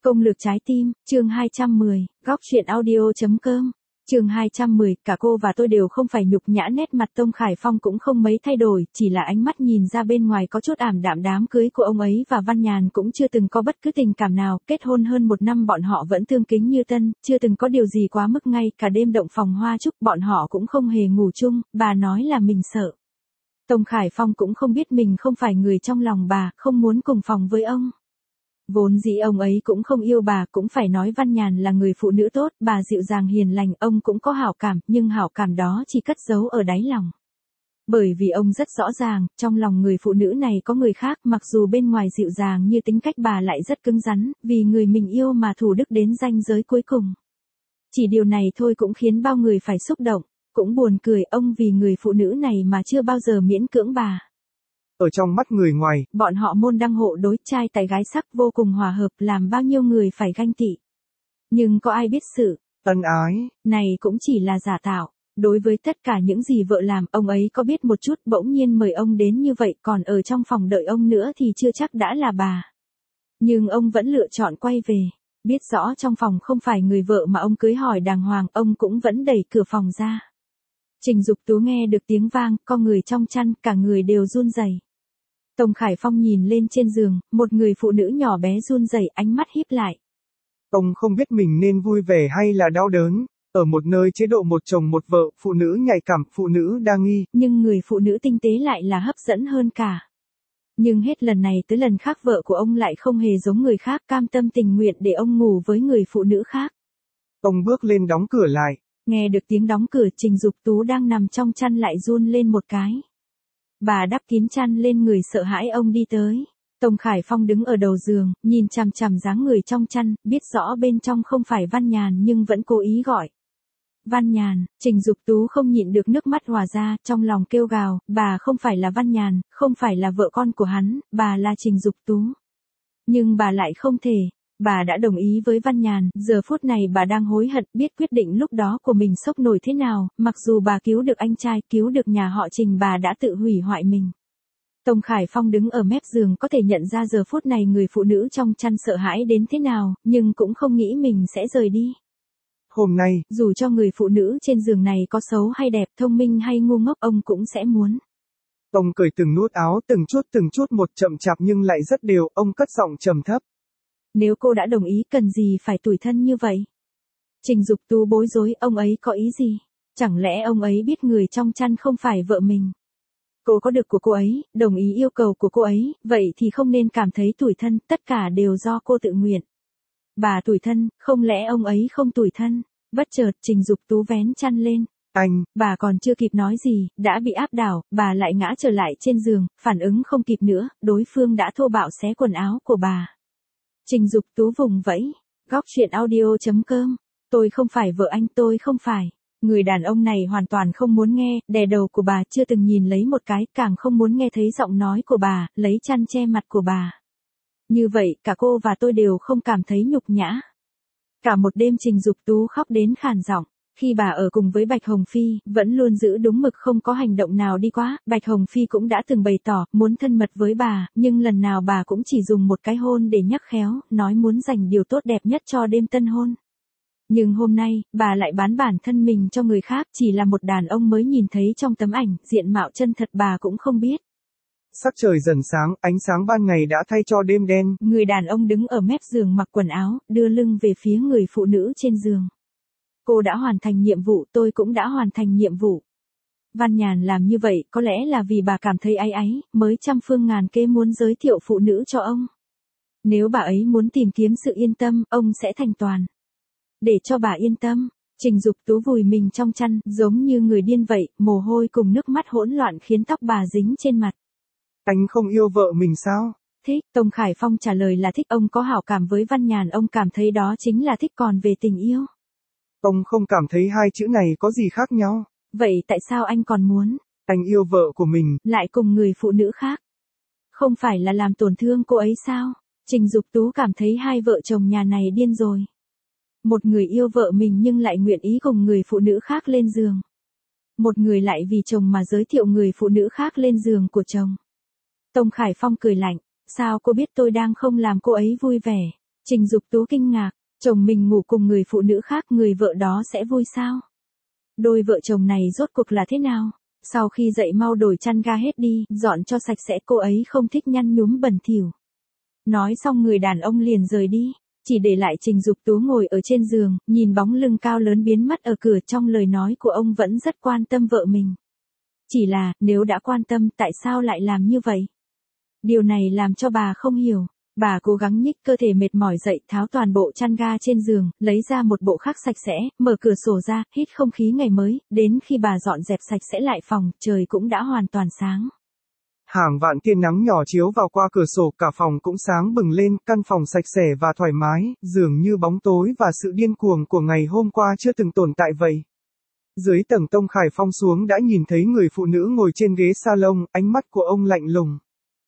Công lược trái tim, chương 210, góc truyện audio.com. Chương 210, cả cô và tôi đều không phải nhục nhã. Nét mặt Tông Khải Phong cũng không mấy thay đổi, chỉ là ánh mắt nhìn ra bên ngoài có chút ảm đạm. Đám cưới của ông ấy và Văn Nhàn cũng chưa từng có bất cứ tình cảm nào, kết hôn hơn 1 năm bọn họ vẫn tương kính như tân, chưa từng có điều gì quá mức. Ngay cả đêm động phòng hoa chúc bọn họ cũng không hề ngủ chung, bà nói là mình sợ. Tông Khải Phong cũng không biết mình không phải người trong lòng bà, không muốn cùng phòng với ông. Vốn dĩ ông ấy cũng không yêu bà, cũng phải nói Văn Nhàn là người phụ nữ tốt, bà dịu dàng hiền lành, ông cũng có hảo cảm, nhưng hảo cảm đó chỉ cất giấu ở đáy lòng. Bởi vì ông rất rõ ràng, trong lòng người phụ nữ này có người khác, mặc dù bên ngoài dịu dàng như tính cách bà lại rất cứng rắn, vì người mình yêu mà thủ đức đến ranh giới cuối cùng. Chỉ điều này thôi cũng khiến bao người phải xúc động, cũng buồn cười, ông vì người phụ nữ này mà chưa bao giờ miễn cưỡng bà. Ở trong mắt người ngoài, bọn họ môn đăng hộ đối, trai tài gái sắc vô cùng hòa hợp, làm bao nhiêu người phải ganh tị. Nhưng có ai biết sự ân ái này cũng chỉ là giả tạo. Đối với tất cả những gì vợ làm, ông ấy có biết một chút, bỗng nhiên mời ông đến như vậy, còn ở trong phòng đợi ông nữa thì chưa chắc đã là bà. Nhưng ông vẫn lựa chọn quay về. Biết rõ trong phòng không phải người vợ mà ông cưới hỏi đàng hoàng, ông cũng vẫn đẩy cửa phòng ra. Trình Dục Tú nghe được tiếng vang, co người trong chăn, cả người đều run rẩy. Tông Khải Phong nhìn lên trên giường, một người phụ nữ nhỏ bé run rẩy, ánh mắt híp lại. Ông không biết mình nên vui vẻ hay là đau đớn. Ở một nơi chế độ một chồng một vợ, phụ nữ nhạy cảm, phụ nữ đa nghi. Nhưng người phụ nữ tinh tế lại là hấp dẫn hơn cả. Nhưng hết lần này tới lần khác vợ của ông lại không hề giống người khác, cam tâm tình nguyện để ông ngủ với người phụ nữ khác. Ông bước lên đóng cửa lại. Nghe được tiếng đóng cửa, Trình Dục Tú đang nằm trong chăn lại run lên một cái. Bà đắp kín chăn lên người sợ hãi, ông đi tới. Tông Khải Phong đứng ở đầu giường, nhìn chằm chằm dáng người trong chăn, biết rõ bên trong không phải Văn Nhàn nhưng vẫn cố ý gọi. Văn Nhàn, Trình Dục Tú không nhịn được nước mắt hòa ra, trong lòng kêu gào, bà không phải là Văn Nhàn, không phải là vợ con của hắn, bà là Trình Dục Tú. Nhưng bà lại không thể. Bà đã đồng ý với Văn Nhàn, giờ phút này bà đang hối hận, biết quyết định lúc đó của mình sốc nổi thế nào, mặc dù bà cứu được anh trai, cứu được nhà họ Trình, bà đã tự hủy hoại mình. Tông Khải Phong đứng ở mép giường, có thể nhận ra giờ phút này người phụ nữ trong chăn sợ hãi đến thế nào, nhưng cũng không nghĩ mình sẽ rời đi. Hôm nay, dù cho người phụ nữ trên giường này có xấu hay đẹp, thông minh hay ngu ngốc, ông cũng sẽ muốn. Ông cởi từng nút áo, từng chút một, chậm chạp nhưng lại rất đều, ông cất giọng trầm thấp. Nếu cô đã đồng ý, cần gì phải tủi thân như vậy? Trình Dục Tú bối rối, ông ấy có ý gì? Chẳng lẽ ông ấy biết người trong chăn không phải vợ mình? Cô có được của cô ấy, đồng ý yêu cầu của cô ấy, vậy thì không nên cảm thấy tủi thân, tất cả đều do cô tự nguyện. Bà tủi thân, không lẽ ông ấy không tủi thân? Bất chợt Trình Dục Tú vén chăn lên. Anh, bà còn chưa kịp nói gì, đã bị áp đảo, bà lại ngã trở lại trên giường, phản ứng không kịp nữa, đối phương đã thô bạo xé quần áo của bà. Trình Dục Tú vùng vẫy. Góc truyện audio.com. Tôi không phải vợ anh, tôi không phải. Người đàn ông này hoàn toàn không muốn nghe, đè đầu của bà, chưa từng nhìn lấy một cái, càng không muốn nghe thấy giọng nói của bà, lấy chăn che mặt của bà. Như vậy, cả cô và tôi đều không cảm thấy nhục nhã. Cả một đêm Trình Dục Tú khóc đến khàn giọng. Khi bà ở cùng với Bạch Hồng Phi, vẫn luôn giữ đúng mực, không có hành động nào đi quá, Bạch Hồng Phi cũng đã từng bày tỏ, muốn thân mật với bà, nhưng lần nào bà cũng chỉ dùng một cái hôn để nhắc khéo, nói muốn dành điều tốt đẹp nhất cho đêm tân hôn. Nhưng hôm nay, bà lại bán bản thân mình cho người khác, chỉ là một đàn ông mới nhìn thấy trong tấm ảnh, diện mạo chân thật bà cũng không biết. Sắc trời dần sáng, ánh sáng ban ngày đã thay cho đêm đen. Người đàn ông đứng ở mép giường mặc quần áo, đưa lưng về phía người phụ nữ trên giường. Cô đã hoàn thành nhiệm vụ, tôi cũng đã hoàn thành nhiệm vụ. Văn Nhàn làm như vậy có lẽ là vì bà cảm thấy áy áy, mới trăm phương ngàn kế muốn giới thiệu phụ nữ cho ông. Nếu bà ấy muốn tìm kiếm sự yên tâm, ông sẽ thành toàn. Để cho bà yên tâm, Trình Dục Tú vùi mình trong chăn, giống như người điên vậy, mồ hôi cùng nước mắt hỗn loạn khiến tóc bà dính trên mặt. Anh không yêu vợ mình sao? Thích, Tông Khải Phong trả lời là thích, ông có hảo cảm với Văn Nhàn, ông cảm thấy đó chính là thích, còn về tình yêu. Ông không cảm thấy hai chữ này có gì khác nhau. Vậy tại sao anh còn muốn? Anh yêu vợ của mình, lại cùng người phụ nữ khác. Không phải là làm tổn thương cô ấy sao? Trình Dục Tú cảm thấy hai vợ chồng nhà này điên rồi. Một người yêu vợ mình nhưng lại nguyện ý cùng người phụ nữ khác lên giường. Một người lại vì chồng mà giới thiệu người phụ nữ khác lên giường của chồng. Tông Khải Phong cười lạnh, sao cô biết tôi đang không làm cô ấy vui vẻ? Trình Dục Tú kinh ngạc, chồng mình ngủ cùng người phụ nữ khác, người vợ đó sẽ vui sao? Đôi vợ chồng này rốt cuộc là thế nào? Sau khi dậy mau đổi chăn ga hết đi, dọn cho sạch sẽ, cô ấy không thích nhăn nhúm bẩn thỉu. Nói xong người đàn ông liền rời đi, chỉ để lại Trình Dục Tú ngồi ở trên giường, nhìn bóng lưng cao lớn biến mất ở cửa. Trong lời nói của ông vẫn rất quan tâm vợ mình. Chỉ là, nếu đã quan tâm, tại sao lại làm như vậy? Điều này làm cho bà không hiểu. Bà cố gắng nhích cơ thể mệt mỏi dậy, tháo toàn bộ chăn ga trên giường, lấy ra một bộ khác sạch sẽ, mở cửa sổ ra, hít không khí ngày mới. Đến khi bà dọn dẹp sạch sẽ lại phòng, trời cũng đã hoàn toàn sáng. Hàng vạn tia nắng nhỏ chiếu vào qua cửa sổ, cả phòng cũng sáng bừng lên, căn phòng sạch sẽ và thoải mái, dường như bóng tối và sự điên cuồng của ngày hôm qua chưa từng tồn tại vậy. Dưới tầng Tông Khải Phong xuống đã nhìn thấy người phụ nữ ngồi trên ghế salon, ánh mắt của ông lạnh lùng.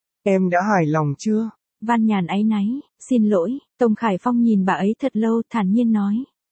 Em đã hài lòng chưa? Văn Nhàn áy náy, xin lỗi. Tông Khải Phong nhìn bà ấy thật lâu, thản nhiên nói.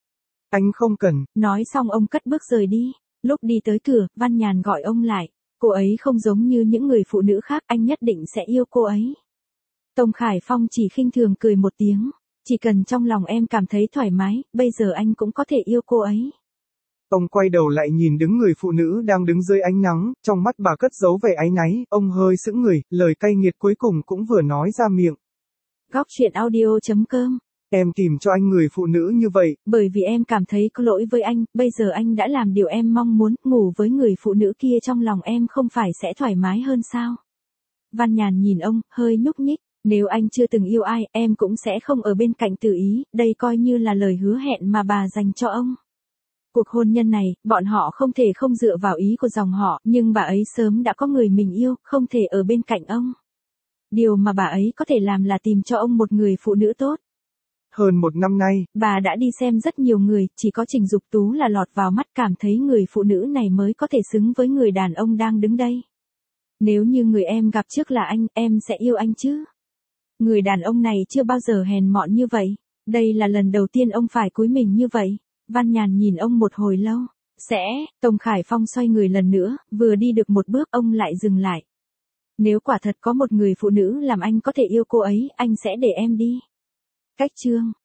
Anh không cần. Nói xong ông cất bước rời đi. Lúc đi tới cửa, Văn Nhàn gọi ông lại. Cô ấy không giống như những người phụ nữ khác, anh nhất định sẽ yêu cô ấy. Tông Khải Phong chỉ khinh thường cười một tiếng. Chỉ cần trong lòng em cảm thấy thoải mái, bây giờ anh cũng có thể yêu cô ấy. Ông quay đầu lại nhìn đứng người phụ nữ đang đứng dưới ánh nắng, trong mắt bà cất giấu vẻ áy náy, ông hơi sững người, lời cay nghiệt cuối cùng cũng vừa nói ra miệng. Góc truyện audio.com. Em tìm cho anh người phụ nữ như vậy. Bởi vì em cảm thấy có lỗi với anh, bây giờ anh đã làm điều em mong muốn, ngủ với người phụ nữ kia trong lòng em không phải sẽ thoải mái hơn sao? Văn Nhàn nhìn ông, hơi nhúc nhích, nếu anh chưa từng yêu ai, em cũng sẽ không ở bên cạnh Từ Ý, đây coi như là lời hứa hẹn mà bà dành cho ông. Cuộc hôn nhân này, bọn họ không thể không dựa vào ý của dòng họ, nhưng bà ấy sớm đã có người mình yêu, không thể ở bên cạnh ông. Điều mà bà ấy có thể làm là tìm cho ông một người phụ nữ tốt. Hơn một năm nay, bà đã đi xem rất nhiều người, chỉ có Trình Dục Tú là lọt vào mắt, cảm thấy người phụ nữ này mới có thể xứng với người đàn ông đang đứng đây. Nếu như người em gặp trước là anh, em sẽ yêu anh chứ? Người đàn ông này chưa bao giờ hèn mọn như vậy. Đây là lần đầu tiên ông phải cúi mình như vậy. Văn Nhàn nhìn ông một hồi lâu. Tông Khải Phong xoay người lần nữa, vừa đi được một bước ông lại dừng lại. Nếu quả thật có một người phụ nữ làm anh có thể yêu cô ấy, anh sẽ để em đi. Cách chương